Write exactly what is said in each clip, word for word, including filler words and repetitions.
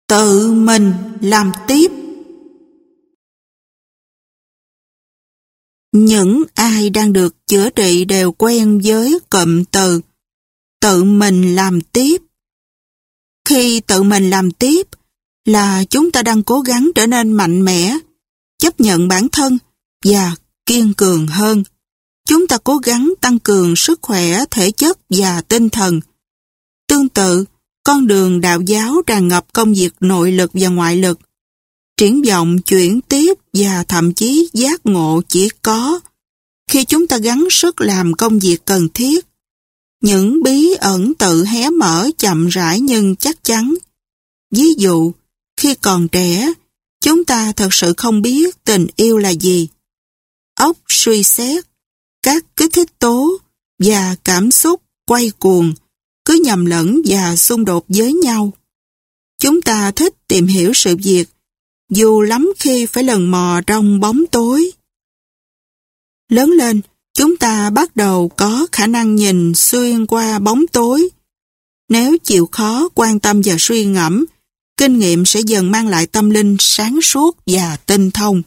Tự mình làm tiếp. Những ai đang được chữa trị đều quen với cụm từ tự mình làm tiếp. Khi tự mình làm tiếp là chúng ta đang cố gắng trở nên mạnh mẽ, chấp nhận bản thân và kiên cường hơn. Chúng ta cố gắng tăng cường sức khỏe thể chất và tinh thần. Tương tự, con đường đạo giáo tràn ngập công việc nội lực và ngoại lực. Triển vọng chuyển tiếp và thậm chí giác ngộ chỉ có khi chúng ta gắng sức làm công việc cần thiết. Những bí ẩn tự hé mở chậm rãi nhưng chắc chắn. Ví dụ, khi còn trẻ, chúng ta thật sự không biết tình yêu là gì. Óc suy xét, các kích thích tố và cảm xúc quay cuồng, cứ nhầm lẫn và xung đột với nhau. Chúng ta thích tìm hiểu sự việc, dù lắm khi phải lần mò trong bóng tối. Lớn lên, chúng ta bắt đầu có khả năng nhìn xuyên qua bóng tối. Nếu chịu khó quan tâm và suy ngẫm, kinh nghiệm sẽ dần mang lại tâm linh sáng suốt và tinh thông.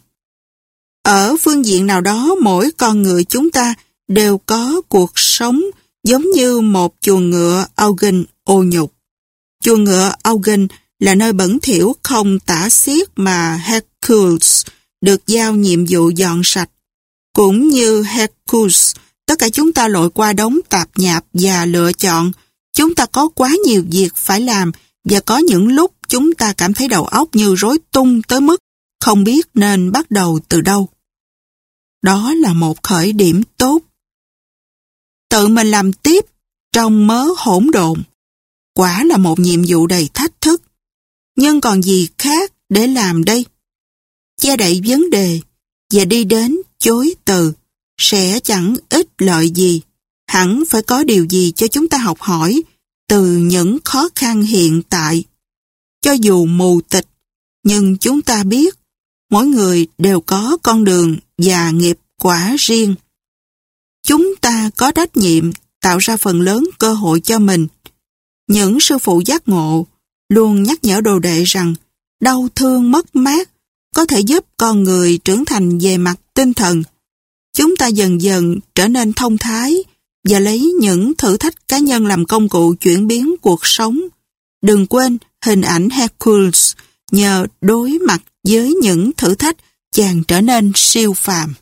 Ở phương diện nào đó, mỗi con người chúng ta đều có cuộc sống giống như một chuồng ngựa Augen ô nhục. Chuồng ngựa Augen là nơi bẩn thỉu không tả xiết mà Hercules được giao nhiệm vụ dọn sạch. Cũng như Hercules, tất cả chúng ta lội qua đống tạp nhạp và lựa chọn. Chúng ta có quá nhiều việc phải làm và có những lúc chúng ta cảm thấy đầu óc như rối tung tới mức không biết nên bắt đầu từ đâu. Đó là một khởi điểm tốt. Tự mình làm tiếp trong mớ hỗn độn quả là một nhiệm vụ đầy thách thức. Nhưng còn gì khác để làm đây? Che đậy vấn đề và đi đến chối từ sẽ chẳng ích lợi gì. Hẳn phải có điều gì cho chúng ta học hỏi từ những khó khăn hiện tại. Cho dù mù tịch, nhưng chúng ta biết mỗi người đều có con đường và nghiệp quả riêng. Chúng ta có trách nhiệm tạo ra phần lớn cơ hội cho mình. Những sư phụ giác ngộ luôn nhắc nhở đồ đệ rằng đau thương mất mát có thể giúp con người trưởng thành về mặt tinh thần. Chúng ta dần dần trở nên thông thái và lấy những thử thách cá nhân làm công cụ chuyển biến cuộc sống. Đừng quên hình ảnh Hercules, nhờ đối mặt với những thử thách chàng trở nên siêu phàm.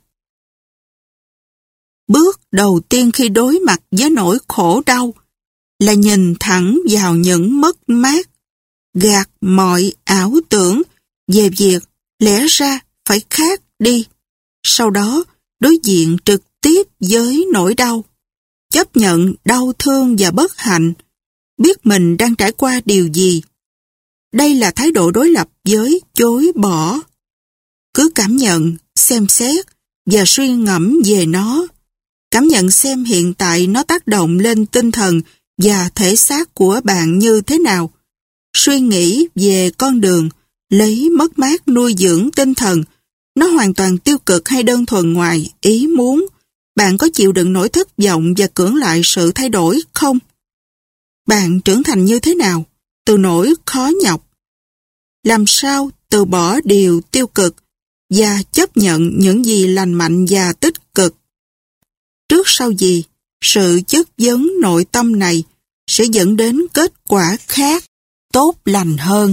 Bước đầu tiên khi đối mặt với nỗi khổ đau là nhìn thẳng vào những mất mát, gạt mọi ảo tưởng về việc lẽ ra phải khác đi. Sau đó, đối diện trực tiếp với nỗi đau, chấp nhận đau thương và bất hạnh, biết mình đang trải qua điều gì. Đây là thái độ đối lập với chối bỏ. Cứ cảm nhận, xem xét và suy ngẫm về nó. Cảm nhận xem hiện tại nó tác động lên tinh thần và thể xác của bạn như thế nào. Suy nghĩ về con đường lấy mất mát nuôi dưỡng tinh thần. Nó hoàn toàn tiêu cực hay đơn thuần ngoài ý muốn? Bạn có chịu đựng nỗi thất vọng và cưỡng lại sự thay đổi không? Bạn trưởng thành như thế nào? Từ nỗi khó nhọc. Làm sao từ bỏ điều tiêu cực và chấp nhận những gì lành mạnh và tích cực? Trước sau gì, sự chất vấn nội tâm này sẽ dẫn đến kết quả khác, tốt lành hơn.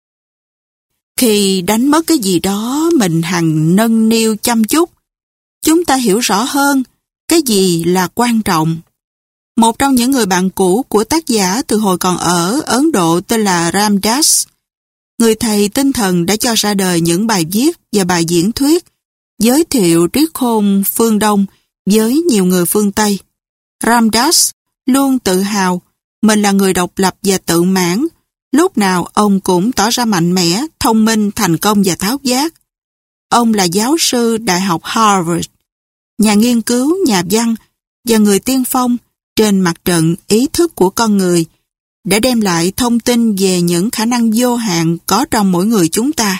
Khi đánh mất cái gì đó mình hằng nâng niu chăm chút, chúng ta hiểu rõ hơn cái gì là quan trọng. Một trong những người bạn cũ của tác giả từ hồi còn ở Ấn Độ tên là Ram Dass, người thầy tinh thần đã cho ra đời những bài viết và bài diễn thuyết giới thiệu triết khôn phương Đông với nhiều người phương Tây. Ram Dass luôn tự hào mình là người độc lập và tự mãn. Lúc nào ông cũng tỏ ra mạnh mẽ, thông minh, thành công và tháo vát. Ông là giáo sư Đại học Harvard, nhà nghiên cứu, nhà văn và người tiên phong trên mặt trận ý thức của con người để đem lại thông tin về những khả năng vô hạn có trong mỗi người chúng ta.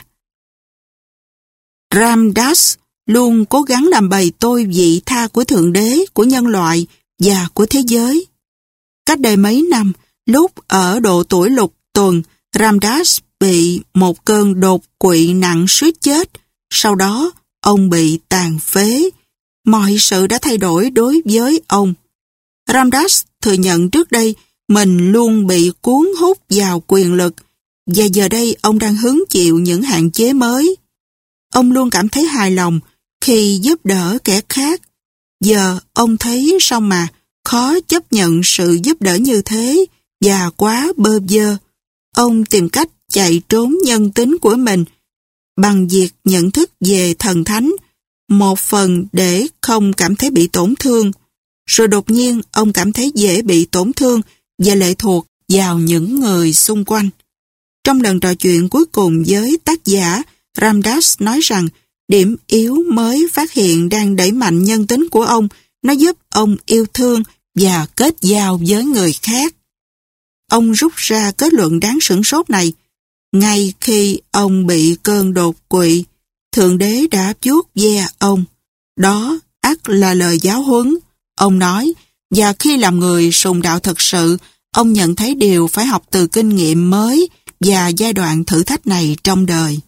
Ram Dass luôn cố gắng làm bày tôi vị tha của Thượng Đế, của nhân loại và của thế giới. Cách đây mấy năm, lúc ở độ tuổi lục tuần, Ram Dass bị một cơn đột quỵ nặng suýt chết. Sau đó, ông bị tàn phế. Mọi sự đã thay đổi đối với ông. Ramdas thừa nhận trước đây mình luôn bị cuốn hút vào quyền lực, và giờ đây ông đang hứng chịu những hạn chế mới. Ông luôn cảm thấy hài lòng khi giúp đỡ kẻ khác. Giờ ông thấy sao mà khó chấp nhận sự giúp đỡ như thế và quá bơ vơ. Ông tìm cách chạy trốn nhân tính của mình bằng việc nhận thức về thần thánh, một phần để không cảm thấy bị tổn thương. Rồi đột nhiên ông cảm thấy dễ bị tổn thương và lệ thuộc vào những người xung quanh. Trong lần trò chuyện cuối cùng với tác giả, Ramdas nói rằng điểm yếu mới phát hiện đang đẩy mạnh nhân tính của ông. Nó giúp ông yêu thương và kết giao với người khác. Ông rút ra kết luận đáng sửng sốt này. Ngay khi ông bị cơn đột quỵ, Thượng Đế đã vuốt ve ông. Đó ắt là lời giáo huấn. Ông nói, và khi làm người sùng đạo thực sự, ông nhận thấy điều phải học từ kinh nghiệm mới và giai đoạn thử thách này trong đời.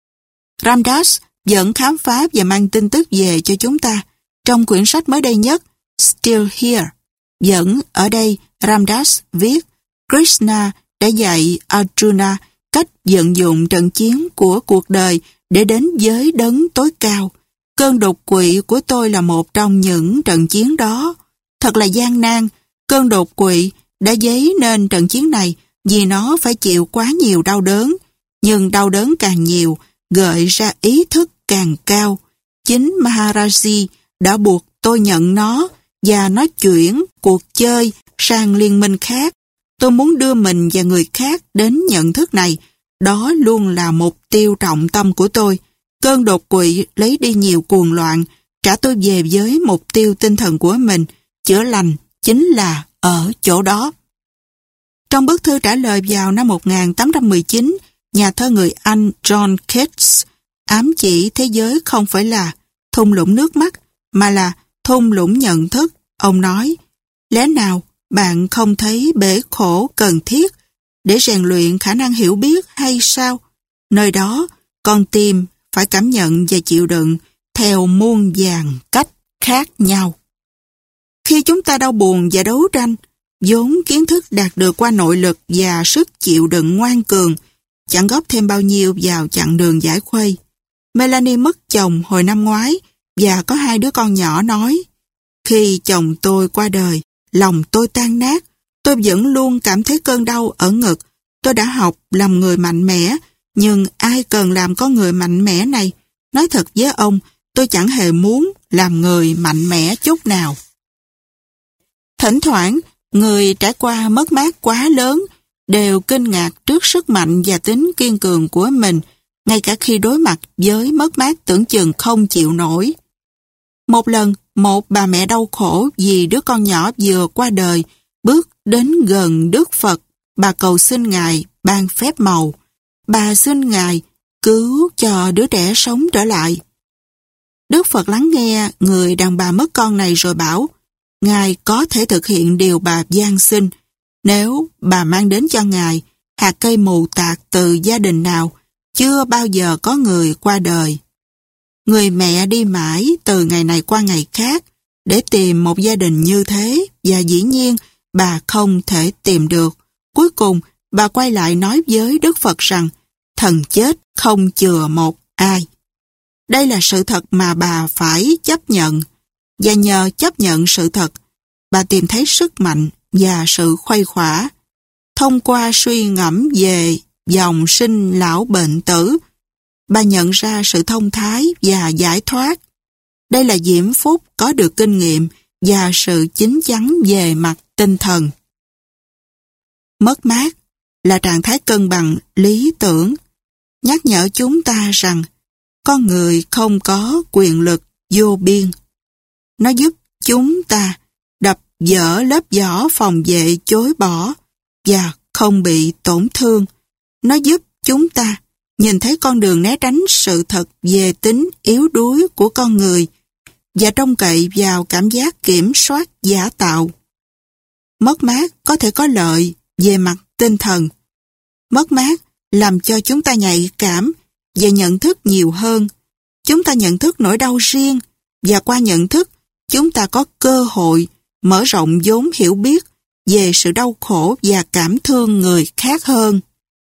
Ramdas vẫn khám phá và mang tin tức về cho chúng ta. Trong quyển sách mới đây nhất, Still Here, vẫn ở đây Ramdas viết, Krishna đã dạy Arjuna cách vận dụng trận chiến của cuộc đời để đến với đấng tối cao. Cơn đột quỵ của tôi là một trong những trận chiến đó. Thật là gian nan, cơn đột quỵ đã dấy nên trận chiến này vì nó phải chịu quá nhiều đau đớn. Nhưng đau đớn càng nhiều, gợi ra ý thức càng cao. Chính Maharaji đã buộc tôi nhận nó và nó chuyển cuộc chơi sang liên minh khác. Tôi muốn đưa mình và người khác đến nhận thức này. Đó luôn là mục tiêu trọng tâm của tôi. Cơn đột quỵ lấy đi nhiều cuồng loạn, trả tôi về với mục tiêu tinh thần của mình. Chữa lành chính là ở chỗ đó. Trong bức thư trả lời vào năm một nghìn tám trăm mười chín, nhà thơ người Anh John Keats ám chỉ thế giới không phải là thung lũng nước mắt, mà là thung lũng nhận thức. Ông nói, lẽ nào bạn không thấy bể khổ cần thiết để rèn luyện khả năng hiểu biết hay sao? Nơi đó, con tim phải cảm nhận và chịu đựng theo muôn vàn cách khác nhau. Khi chúng ta đau buồn và đấu tranh, vốn kiến thức đạt được qua nội lực và sức chịu đựng ngoan cường, chẳng góp thêm bao nhiêu vào chặng đường giải khuây. Melanie mất chồng hồi năm ngoái và có hai đứa con nhỏ nói, khi chồng tôi qua đời, lòng tôi tan nát, tôi vẫn luôn cảm thấy cơn đau ở ngực. Tôi đã học làm người mạnh mẽ, nhưng ai cần làm con người mạnh mẽ này? Nói thật với ông, tôi chẳng hề muốn làm người mạnh mẽ chút nào. Thỉnh thoảng, người trải qua mất mát quá lớn đều kinh ngạc trước sức mạnh và tính kiên cường của mình, ngay cả khi đối mặt với mất mát tưởng chừng không chịu nổi. Một lần, một bà mẹ đau khổ vì đứa con nhỏ vừa qua đời, bước đến gần Đức Phật, bà cầu xin Ngài ban phép màu. Bà xin Ngài cứu cho đứa trẻ sống trở lại. Đức Phật lắng nghe người đàn bà mất con này rồi bảo, Ngài có thể thực hiện điều bà van xin nếu bà mang đến cho Ngài hạt cây mù tạt từ gia đình nào chưa bao giờ có người qua đời. Người mẹ đi mãi từ ngày này qua ngày khác để tìm một gia đình như thế, và dĩ nhiên bà không thể tìm được. Cuối cùng, bà quay lại nói với Đức Phật rằng thần chết không chừa một ai. Đây là sự thật mà bà phải chấp nhận, và nhờ chấp nhận sự thật, bà tìm thấy sức mạnh và sự khuây khỏa. Thông qua suy ngẫm về dòng sinh lão bệnh tử, bà nhận ra sự thông thái và giải thoát. Đây là diễm phúc có được kinh nghiệm và sự chín chắn về mặt tinh thần. Mất mát là trạng thái cân bằng lý tưởng, nhắc nhở chúng ta rằng con người không có quyền lực vô biên. Nó giúp chúng ta đập vỡ lớp vỏ phòng vệ chối bỏ và không bị tổn thương. Nó giúp chúng ta nhìn thấy con đường né tránh sự thật về tính yếu đuối của con người và trông cậy vào cảm giác kiểm soát giả tạo. Mất mát có thể có lợi về mặt tinh thần. Mất mát làm cho chúng ta nhạy cảm và nhận thức nhiều hơn. Chúng ta nhận thức nỗi đau riêng, và qua nhận thức, chúng ta có cơ hội mở rộng vốn hiểu biết về sự đau khổ và cảm thương người khác hơn.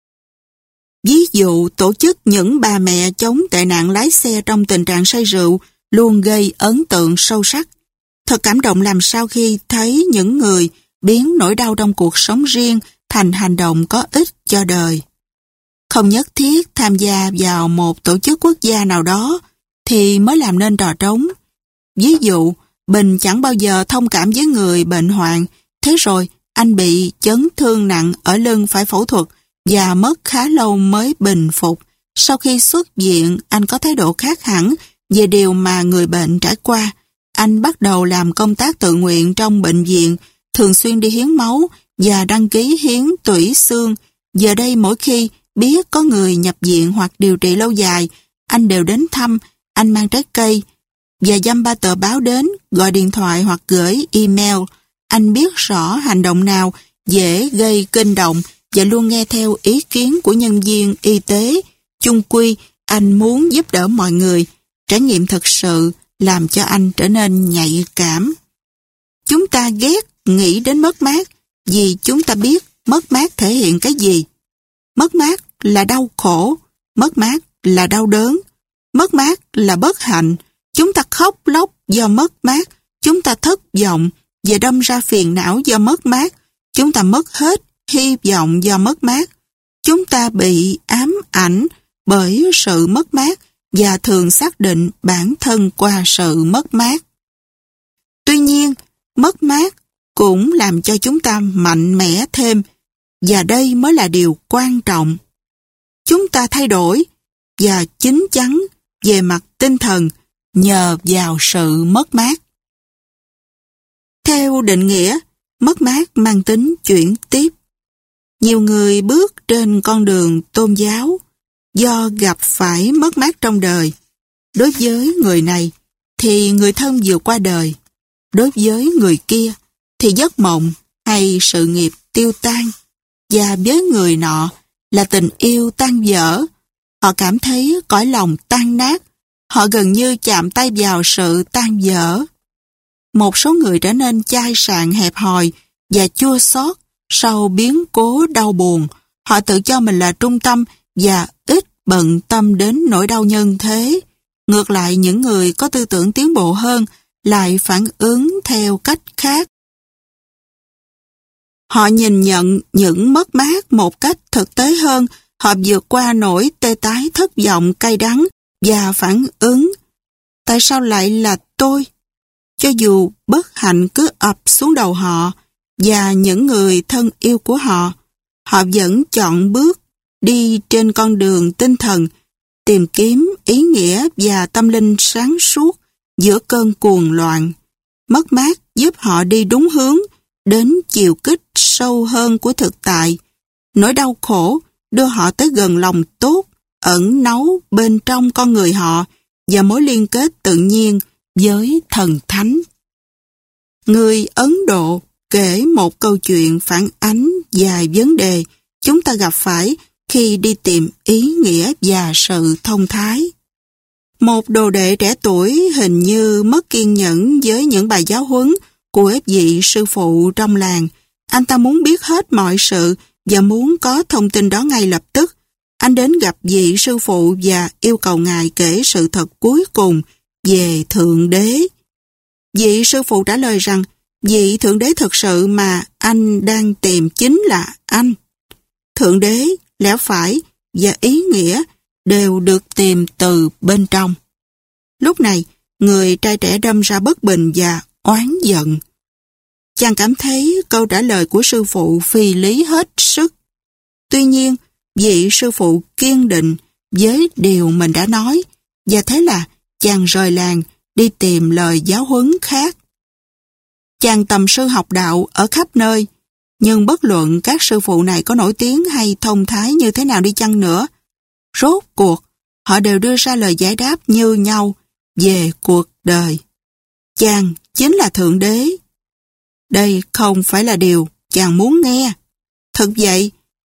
Ví dụ, tổ chức những bà mẹ chống tệ nạn lái xe trong tình trạng say rượu luôn gây ấn tượng sâu sắc. Thật cảm động làm sao khi thấy những người biến nỗi đau trong cuộc sống riêng thành hành động có ích cho đời. Không nhất thiết tham gia vào một tổ chức quốc gia nào đó thì mới làm nên trò trống. Ví dụ, Bình chẳng bao giờ thông cảm với người bệnh hoạn, thế rồi anh bị chấn thương nặng ở lưng phải phẫu thuật và mất khá lâu mới bình phục. Sau khi xuất viện, anh có thái độ khác hẳn về điều mà người bệnh trải qua. Anh bắt đầu làm công tác tự nguyện trong bệnh viện, thường xuyên đi hiến máu và đăng ký hiến tủy xương. Giờ đây mỗi khi biết có người nhập viện hoặc điều trị lâu dài, anh đều đến thăm, anh mang trái cây và dăm ba tờ báo đến, gọi điện thoại hoặc gửi email. Anh biết rõ hành động nào dễ gây kinh động và luôn nghe theo ý kiến của nhân viên y tế. Chung quy, anh muốn giúp đỡ mọi người. Trải nghiệm thực sự làm cho anh trở nên nhạy cảm. Chúng ta ghét nghĩ đến mất mát vì chúng ta biết mất mát thể hiện cái gì. Mất mát là đau khổ, mất mát là đau đớn, mất mát là bất hạnh. Chúng ta khóc lóc do mất mát, chúng ta thất vọng và đâm ra phiền não do mất mát, chúng ta mất hết hy vọng do mất mát. Chúng ta bị ám ảnh bởi sự mất mát và thường xác định bản thân qua sự mất mát. Tuy nhiên, mất mát cũng làm cho chúng ta mạnh mẽ thêm, và đây mới là điều quan trọng. Chúng ta thay đổi và chín chắn về mặt tinh thần nhờ vào sự mất mát. Theo định nghĩa, mất mát mang tính chuyển tiếp. Nhiều người bước trên con đường tôn giáo do gặp phải mất mát trong đời. Đối với người này thì người thân vừa qua đời. Đối với người kia thì giấc mộng hay sự nghiệp tiêu tan. Và với người nọ là tình yêu tan vỡ. Họ cảm thấy cõi lòng tan nát. Họ gần như chạm tay vào sự tan vỡ. Một số người trở nên chai sạn hẹp hòi và chua xót sau biến cố đau buồn. Họ tự cho mình là trung tâm và ít bận tâm đến nỗi đau nhân thế. Ngược lại, những người có tư tưởng tiến bộ hơn lại phản ứng theo cách khác. Họ nhìn nhận những mất mát một cách thực tế hơn. Họ vượt qua nỗi tê tái thất vọng cay đắng và phản ứng. Tại sao lại là tôi? Cho dù bất hạnh cứ ập xuống đầu họ và những người thân yêu của họ, họ vẫn chọn bước đi trên con đường tinh thần, tìm kiếm ý nghĩa và tâm linh sáng suốt giữa cơn cuồng loạn. Mất mát giúp họ đi đúng hướng, đến chiều kích sâu hơn của thực tại. Nỗi đau khổ đưa họ tới gần lòng tốt, ẩn náu bên trong con người họ và mối liên kết tự nhiên với thần thánh. Người Ấn Độ kể một câu chuyện phản ánh vài vấn đề chúng ta gặp phải khi đi tìm ý nghĩa và sự thông thái. Một đồ đệ trẻ tuổi hình như mất kiên nhẫn với những bài giáo huấn của vị sư phụ trong làng. Anh ta muốn biết hết mọi sự và muốn có thông tin đó ngay lập tức. Anh đến gặp vị sư phụ và yêu cầu ngài kể sự thật cuối cùng về Thượng Đế. Vị sư phụ trả lời rằng vị Thượng Đế thực sự mà anh đang tìm chính là anh. Thượng Đế, lẽ phải và ý nghĩa đều được tìm từ bên trong. Lúc này, người trai trẻ đâm ra bất bình và oán giận. Chàng cảm thấy câu trả lời của sư phụ phi lý hết sức. Tuy nhiên, vị sư phụ kiên định với điều mình đã nói, và thế là chàng rời làng đi tìm lời giáo huấn khác. Chàng tầm sư học đạo ở khắp nơi, nhưng bất luận các sư phụ này có nổi tiếng hay thông thái như thế nào đi chăng nữa, rốt cuộc họ đều đưa ra lời giải đáp như nhau về cuộc đời. Chàng chính là Thượng Đế. Đây không phải là điều chàng muốn nghe. Thực vậy,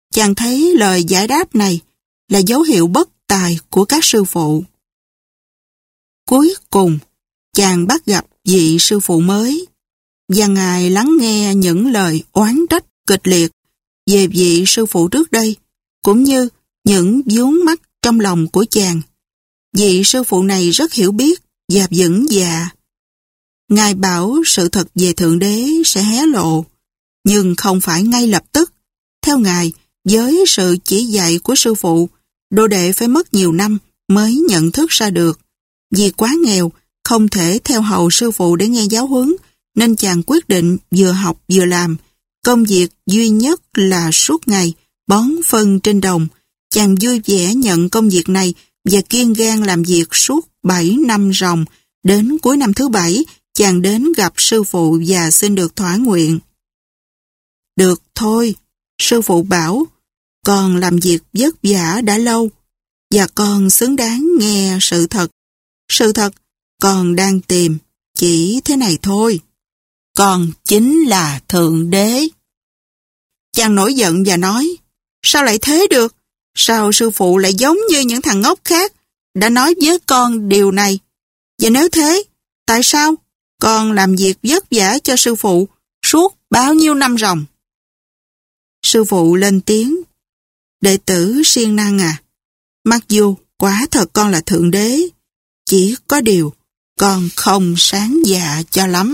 chàng thấy lời giải đáp này là dấu hiệu bất tài của các sư phụ. Cuối cùng, chàng bắt gặp vị sư phụ mới, và ngài lắng nghe những lời oán trách kịch liệt về vị sư phụ trước đây, cũng như những vướng mắc trong lòng của chàng. Vị sư phụ này rất hiểu biết và vững dạ. Ngài bảo sự thật về Thượng Đế sẽ hé lộ, nhưng không phải ngay lập tức. Theo Ngài, với sự chỉ dạy của sư phụ, đồ đệ phải mất nhiều năm mới nhận thức ra được. Vì quá nghèo, không thể theo hầu sư phụ để nghe giáo huấn, nên chàng quyết định vừa học vừa làm. Công việc duy nhất là suốt ngày bón phân trên đồng. Chàng vui vẻ nhận công việc này và kiên gan làm việc suốt bảy năm ròng. Đến cuối năm thứ bảy, chàng đến gặp sư phụ và xin được thỏa nguyện. Được thôi, sư phụ bảo, con làm việc vất vả đã lâu, và con xứng đáng nghe sự thật. Sự thật con đang tìm chỉ thế này thôi. Con chính là Thượng Đế. Chàng nổi giận và nói, sao lại thế được? Sao sư phụ lại giống như những thằng ngốc khác đã nói với con điều này? Và nếu thế, tại sao con làm việc vất vả cho sư phụ suốt bao nhiêu năm ròng? Sư phụ lên tiếng, đệ tử siêng năng à, mặc dù quả thật con là Thượng Đế, chỉ có điều con không sáng dạ cho lắm.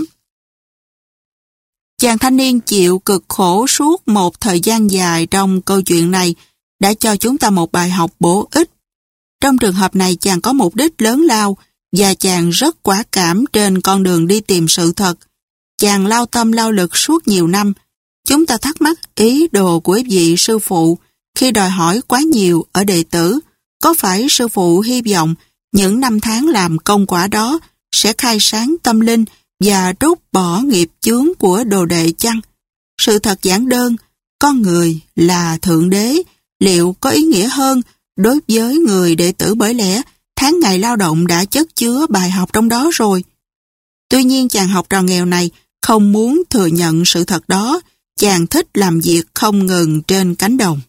Chàng thanh niên chịu cực khổ suốt một thời gian dài trong câu chuyện này đã cho chúng ta một bài học bổ ích. Trong trường hợp này chàng có mục đích lớn lao và chàng rất quả cảm trên con đường đi tìm sự thật. Chàng lao tâm lao lực suốt nhiều năm. Chúng ta thắc mắc ý đồ của vị sư phụ khi đòi hỏi quá nhiều ở đệ tử. Có phải sư phụ hy vọng những năm tháng làm công quả đó sẽ khai sáng tâm linh và trút bỏ nghiệp chướng của đồ đệ chăng? Sự thật giản đơn, con người là Thượng Đế, liệu có ý nghĩa hơn đối với người đệ tử, bởi lẽ tháng ngày lao động đã chất chứa bài học trong đó rồi. Tuy nhiên chàng học trò nghèo này không muốn thừa nhận sự thật đó. Chàng thích làm việc không ngừng trên cánh đồng.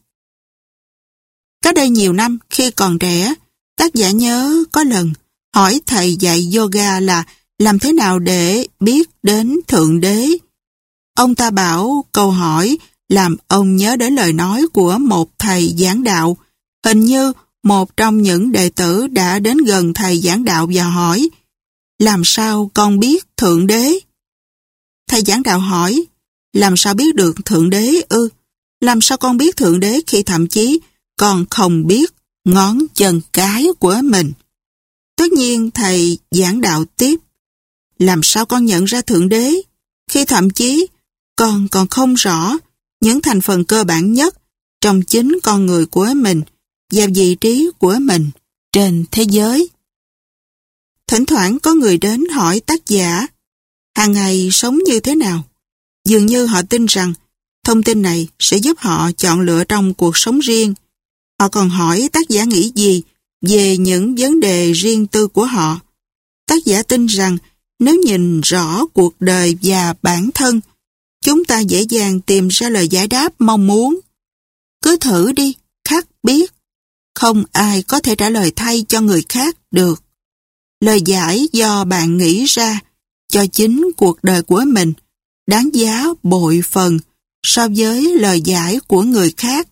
Cách đây nhiều năm, khi còn trẻ, tác giả nhớ có lần hỏi thầy dạy yoga là làm thế nào để biết đến Thượng Đế. Ông ta bảo câu hỏi làm ông nhớ đến lời nói của một thầy giảng đạo. Hình như một trong những đệ tử đã đến gần thầy giảng đạo và hỏi, làm sao con biết Thượng Đế? Thầy giảng đạo hỏi, làm sao biết được Thượng Đế ư? Làm sao con biết Thượng Đế khi thậm chí con không biết ngón chân cái của mình? Tất nhiên thầy giảng đạo tiếp, làm sao con nhận ra Thượng Đế khi thậm chí con còn không rõ những thành phần cơ bản nhất trong chính con người của mình và vị trí của mình trên thế giới? Thỉnh thoảng có người đến hỏi tác giả hàng ngày sống như thế nào. Dường như họ tin rằng thông tin này sẽ giúp họ chọn lựa trong cuộc sống riêng. Họ còn hỏi tác giả nghĩ gì về những vấn đề riêng tư của họ. Tác giả tin rằng nếu nhìn rõ cuộc đời và bản thân, chúng ta dễ dàng tìm ra lời giải đáp mong muốn. Cứ thử đi, khắc biết. Không ai có thể trả lời thay cho người khác được. Lời giải do bạn nghĩ ra cho chính cuộc đời của mình đáng giá bội phần so với lời giải của người khác.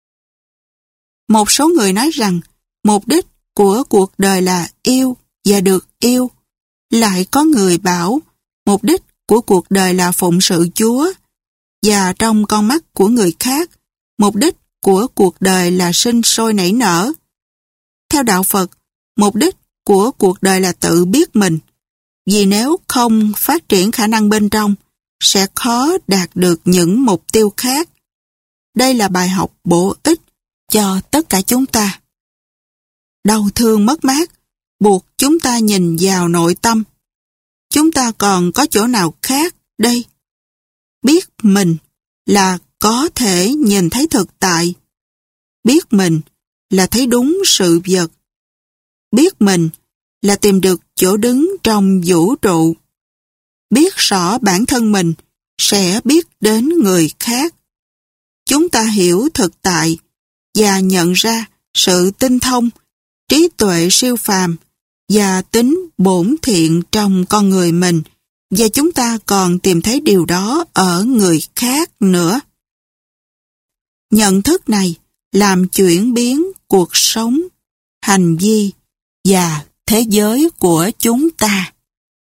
Một số người nói rằng mục đích của cuộc đời là yêu và được yêu. Lại có người bảo mục đích của cuộc đời là phụng sự Chúa. Và trong con mắt của người khác, mục đích của cuộc đời là sinh sôi nảy nở. Theo đạo Phật, mục đích của cuộc đời là tự biết mình. Vì nếu không phát triển khả năng bên trong, sẽ khó đạt được những mục tiêu khác. Đây là bài học bổ ích cho tất cả chúng ta. Đau thương mất mát buộc chúng ta nhìn vào nội tâm. Chúng ta còn có chỗ nào khác đây? Biết mình là có thể nhìn thấy thực tại. Biết mình là thấy đúng sự vật. Biết mình là tìm được chỗ đứng trong vũ trụ. Biết rõ bản thân mình sẽ biết đến người khác. chúng ta hiểu thực tại và nhận ra sự tinh thông, trí tuệ siêu phàm và tính bổn thiện trong con người mình, và chúng ta còn tìm thấy điều đó ở người khác nữa. Nhận thức này làm chuyển biến cuộc sống, hành vi và thế giới của chúng ta.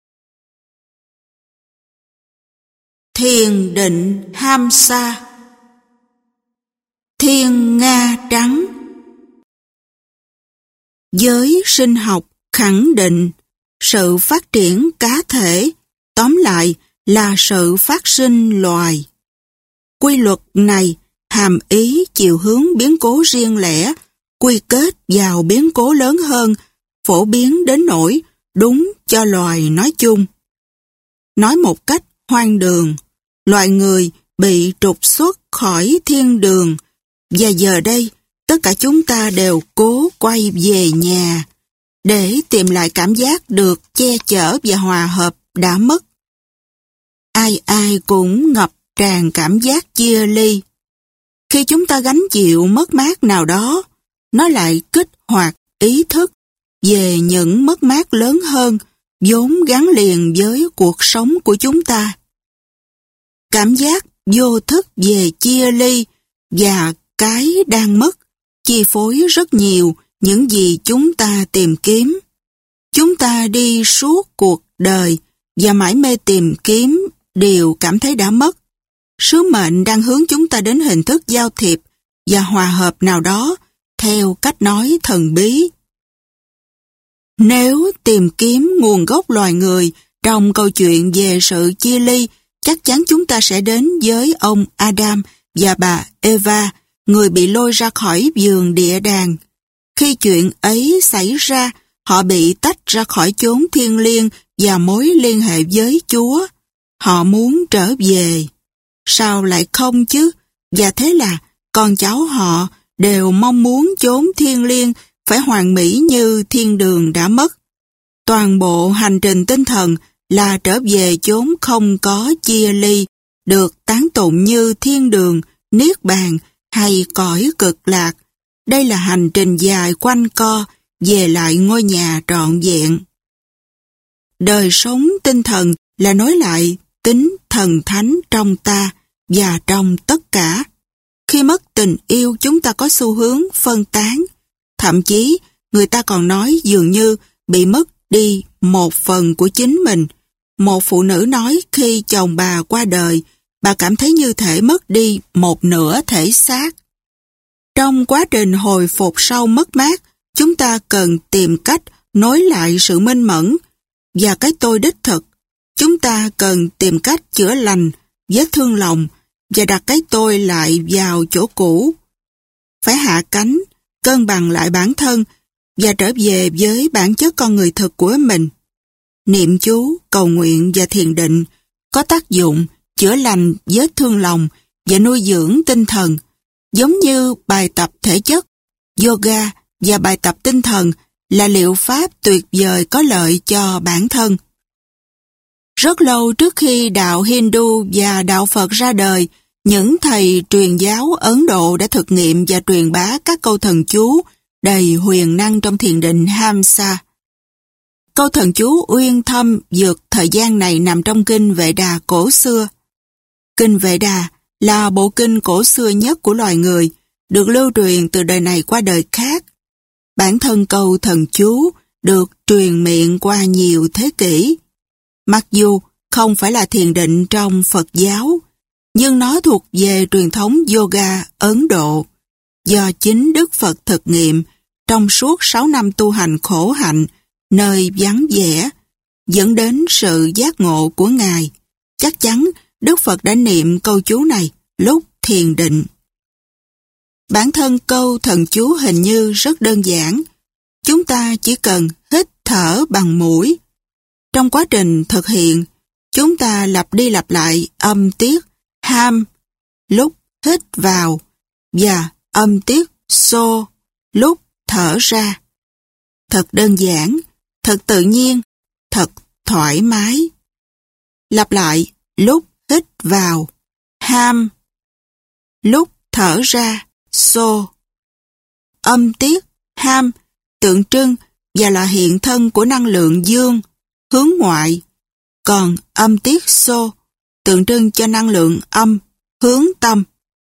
Thiền định Hamsa. Thiên nga trắng. Giới sinh học khẳng định sự phát triển cá thể, tóm lại là sự phát sinh loài. Quy luật này hàm ý chiều hướng biến cố riêng lẻ, quy kết vào biến cố lớn hơn, phổ biến đến nỗi đúng cho loài nói chung. Nói một cách hoang đường, loài người bị trục xuất khỏi thiên đường, và giờ đây tất cả chúng ta đều cố quay về nhà để tìm lại cảm giác được che chở và hòa hợp đã mất. Ai ai cũng ngập tràn cảm giác chia ly. Khi chúng ta gánh chịu mất mát nào đó, nó lại kích hoạt ý thức về những mất mát lớn hơn vốn gắn liền với cuộc sống của chúng ta. Cảm giác vô thức về chia ly và cái đang mất chi phối rất nhiều những gì chúng ta tìm kiếm. Chúng ta đi suốt cuộc đời và mãi mê tìm kiếm điều cảm thấy đã mất. Sứ mệnh đang hướng chúng ta đến hình thức giao thiệp và hòa hợp nào đó theo cách nói thần bí. Nếu tìm kiếm nguồn gốc loài người trong câu chuyện về sự chia ly, chắc chắn chúng ta sẽ đến với ông Adam và bà Eva, người bị lôi ra khỏi vườn địa đàng. Khi chuyện ấy xảy ra, họ bị tách ra khỏi chốn thiêng liêng và mối liên hệ với Chúa. Họ muốn trở về. Sao lại không chứ? Và thế là con cháu họ đều mong muốn chốn thiêng liêng phải hoàn mỹ như thiên đường đã mất. Toàn bộ hành trình tinh thần là trở về chốn không có chia ly, được tán tụng như thiên đường, niết bàn hay cõi cực lạc. Đây là hành trình dài quanh co về lại ngôi nhà trọn vẹn. Đời sống tinh thần là nối lại tính thần thánh trong ta và trong tất cả. Khi mất tình yêu, chúng ta có xu hướng phân tán. Thậm chí, người ta còn nói dường như bị mất đi một phần của chính mình. Một phụ nữ nói khi chồng bà qua đời, bà cảm thấy như thể mất đi một nửa thể xác. Trong quá trình hồi phục sau mất mát, chúng ta cần tìm cách nối lại sự minh mẫn và cái tôi đích thực. Chúng ta cần tìm cách chữa lành vết thương lòng và đặt cái tôi lại vào chỗ cũ. Phải hạ cánh, cân bằng lại bản thân và trở về với bản chất con người thực của mình. Niệm chú, cầu nguyện và thiền định có tác dụng chữa lành vết thương lòng và nuôi dưỡng tinh thần, giống như bài tập thể chất, yoga và bài tập tinh thần là liệu pháp tuyệt vời có lợi cho bản thân. Rất lâu trước khi đạo Hindu và đạo Phật ra đời, những thầy truyền giáo Ấn Độ đã thực nghiệm và truyền bá các câu thần chú đầy huyền năng trong thiền định Hamsa. Câu thần chú uyên thâm vượt thời gian này nằm trong kinh Vệ Đà cổ xưa. Kinh Vệ Đà là bộ kinh cổ xưa nhất của loài người, được lưu truyền từ đời này qua đời khác. Bản thân câu thần chú được truyền miệng qua nhiều thế kỷ. Mặc dù không phải là thiền định trong Phật giáo, nhưng nó thuộc về truyền thống yoga Ấn Độ, do chính Đức Phật thực nghiệm trong suốt sáu năm tu hành khổ hạnh, nơi vắng vẻ, dẫn đến sự giác ngộ của Ngài. Chắc chắn Đức Phật đã niệm câu chú này lúc thiền định. Bản thân câu thần chú hình như rất đơn giản. Chúng ta chỉ cần hít thở bằng mũi. Trong quá trình thực hiện, chúng ta lặp đi lặp lại âm tiết ham lúc hít vào và âm tiết so lúc thở ra. Thật đơn giản, thật tự nhiên, thật thoải mái. Lặp lại lúc hít vào ham, lúc thở ra, so. Âm tiết, ham, tượng trưng và là hiện thân của năng lượng dương, hướng ngoại. Còn âm tiết so, tượng trưng cho năng lượng âm, hướng tâm.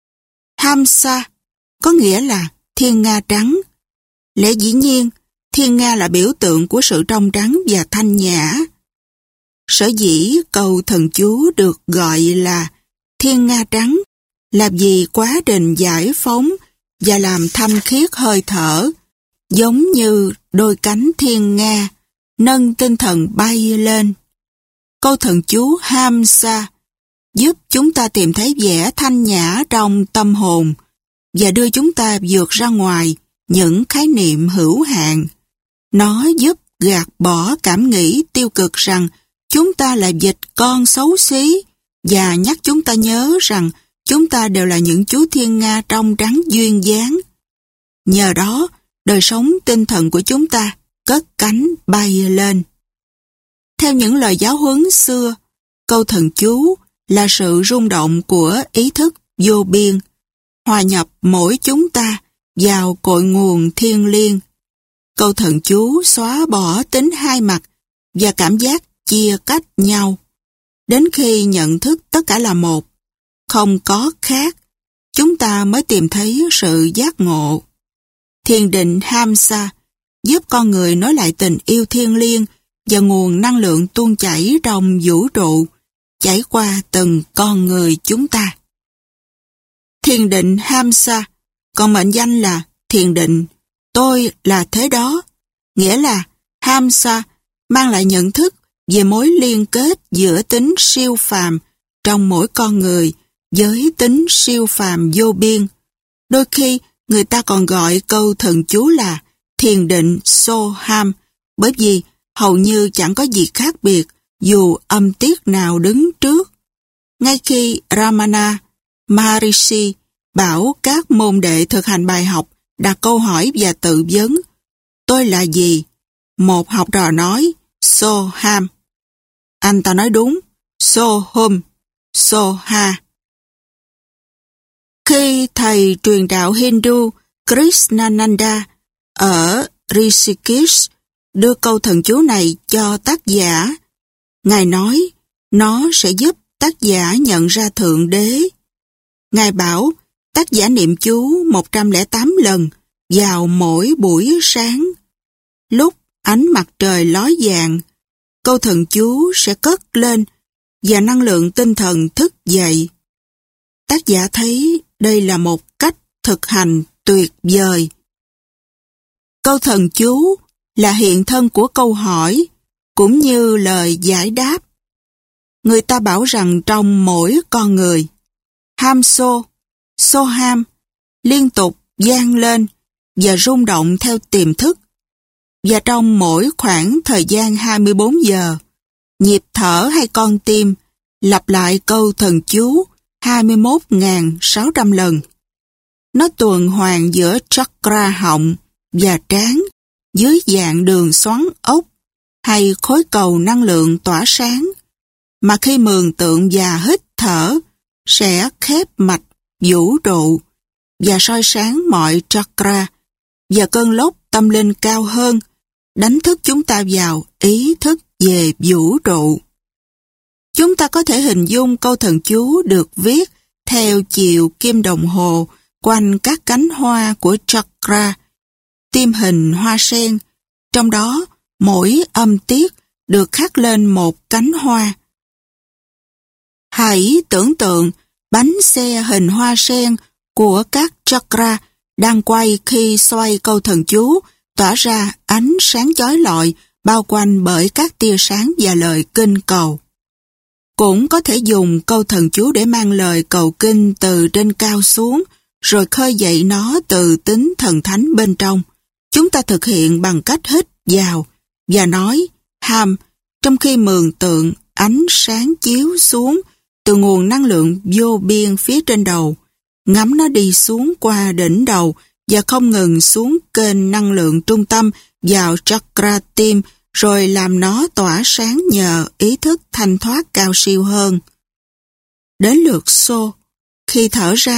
Hamsa có nghĩa là thiên nga trắng. Lẽ dĩ nhiên, thiên nga là biểu tượng của sự trong trắng và thanh nhã. Sở dĩ câu thần chú được gọi là thiên nga trắng là vì quá trình giải phóng và làm thanh khiết hơi thở, giống như đôi cánh thiên nga, nâng tinh thần bay lên. Câu thần chú Hamsa giúp chúng ta tìm thấy vẻ thanh nhã trong tâm hồn và đưa chúng ta vượt ra ngoài những khái niệm hữu hạn. Nó giúp gạt bỏ cảm nghĩ tiêu cực rằng chúng ta là vịt con xấu xí và nhắc chúng ta nhớ rằng chúng ta đều là những chú thiên nga trong trắng duyên dáng. Nhờ đó, đời sống tinh thần của chúng ta cất cánh bay lên. Theo những lời giáo huấn xưa, câu thần chú là sự rung động của ý thức vô biên, hòa nhập mỗi chúng ta vào cội nguồn thiêng liêng. Câu thần chú xóa bỏ tính hai mặt và cảm giác chia cách nhau. Đến khi nhận thức tất cả là một, không có khác, chúng ta mới tìm thấy sự giác ngộ. Thiền định Hamsa giúp con người nối lại tình yêu thiêng liêng và nguồn năng lượng tuôn chảy trong vũ trụ, chảy qua từng con người chúng ta. Thiền định Hamsa còn mệnh danh là thiền định tôi là thế đó, nghĩa là Hamsa mang lại nhận thức về mối liên kết giữa tính siêu phàm trong mỗi con người với tính siêu phàm vô biên. Đôi khi người ta còn gọi câu thần chú là thiền định Soham, bởi vì hầu như chẳng có gì khác biệt dù âm tiết nào đứng trước. Ngay khi Ramana Maharishi bảo các môn đệ thực hành bài học đặt câu hỏi và tự vấn, tôi là gì? Một học trò nói, Soham. Anh ta nói đúng, Soham, Soha. Khi thầy truyền đạo Hindu Krishnananda ở Rishikesh đưa câu thần chú này cho tác giả, Ngài nói nó sẽ giúp tác giả nhận ra Thượng Đế. Ngài bảo tác giả niệm chú một trăm lẻ tám lần vào mỗi buổi sáng. Lúc ánh mặt trời lói vàng, câu thần chú sẽ cất lên và năng lượng tinh thần thức dậy. Tác giả thấy đây là một cách thực hành tuyệt vời. Câu thần chú là hiện thân của câu hỏi, cũng như lời giải đáp. Người ta bảo rằng trong mỗi con người, Hamso, Soham liên tục vang lên và rung động theo tiềm thức. Và trong mỗi khoảng thời gian hai mươi bốn giờ, nhịp thở hay con tim lặp lại câu thần chú hai mươi mốt nghìn sáu trăm lần. Nó tuần hoàn giữa chakra họng và trán dưới dạng đường xoắn ốc hay khối cầu năng lượng tỏa sáng, mà khi mường tượng và hít thở sẽ khép mạch vũ trụ và soi sáng mọi chakra và cơn lốc tâm linh cao hơn, đánh thức chúng ta vào ý thức về vũ trụ. Chúng ta có thể hình dung câu thần chú được viết theo chiều kim đồng hồ quanh các cánh hoa của chakra, tim hình hoa sen, trong đó mỗi âm tiết được khắc lên một cánh hoa. Hãy tưởng tượng bánh xe hình hoa sen của các chakra đang quay khi xoay câu thần chú, tỏa ra ánh sáng chói lọi bao quanh bởi các tia sáng và lời kinh cầu. Cũng có thể dùng câu thần chú để mang lời cầu kinh từ trên cao xuống, rồi khơi dậy nó từ tính thần thánh bên trong. Chúng ta thực hiện bằng cách hít vào và nói Ham, trong khi mường tượng ánh sáng chiếu xuống từ nguồn năng lượng vô biên phía trên đầu, ngắm nó đi xuống qua đỉnh đầu và không ngừng xuống kênh năng lượng trung tâm vào chakra tim, rồi làm nó tỏa sáng nhờ ý thức thanh thoát cao siêu hơn. Đến lượt So, khi thở ra,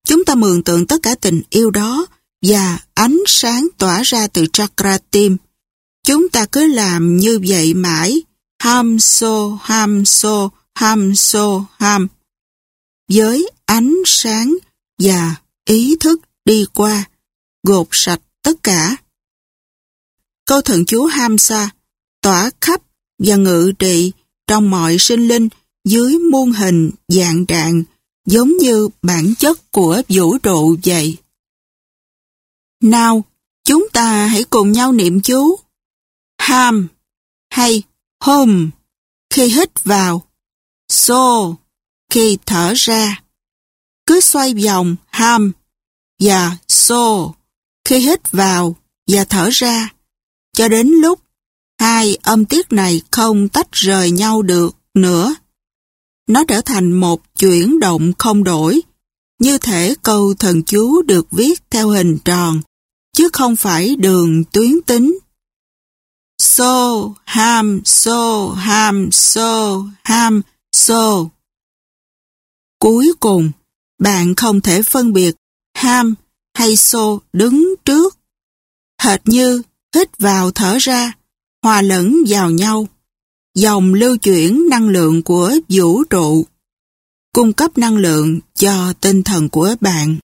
Chúng ta mường tượng tất cả tình yêu đó và ánh sáng tỏa ra từ chakra tim. Chúng ta cứ làm như vậy mãi, ham so, ham so, ham so, ham. Với ánh sáng và ý thức đi qua, gột sạch tất cả. Câu thần chú Hamsa tỏa khắp và ngự trị trong mọi sinh linh dưới muôn hình dạng trạng, giống như bản chất của vũ trụ vậy. Nào, chúng ta hãy cùng nhau niệm chú. Ham hay hum khi hít vào, so khi thở ra. Cứ xoay vòng ham và so khi hít vào và thở ra, cho đến lúc hai âm tiết này không tách rời nhau được nữa. Nó trở thành một chuyển động không đổi, như thể câu thần chú được viết theo hình tròn, chứ không phải đường tuyến tính. So, ham, so, ham, so, ham, so. Cuối cùng, bạn không thể phân biệt ham hay so đứng trước. Hệt như hít vào thở ra, hòa lẫn vào nhau. Dòng lưu chuyển năng lượng của vũ trụ, cung cấp năng lượng cho tinh thần của bạn.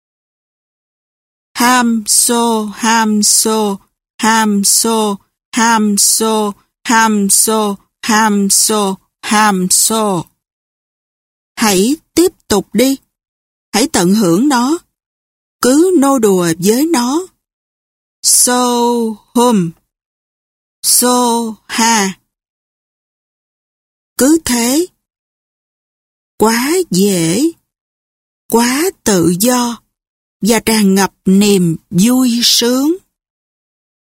Ham so, ham so, ham so, ham so, ham so, ham so, ham so. Hãy tiếp tục đi. Hãy tận hưởng nó. Cứ nô đùa với nó. So hum. So ha. Cứ thế. Quá dễ. Quá tự do. Và tràn ngập niềm vui sướng.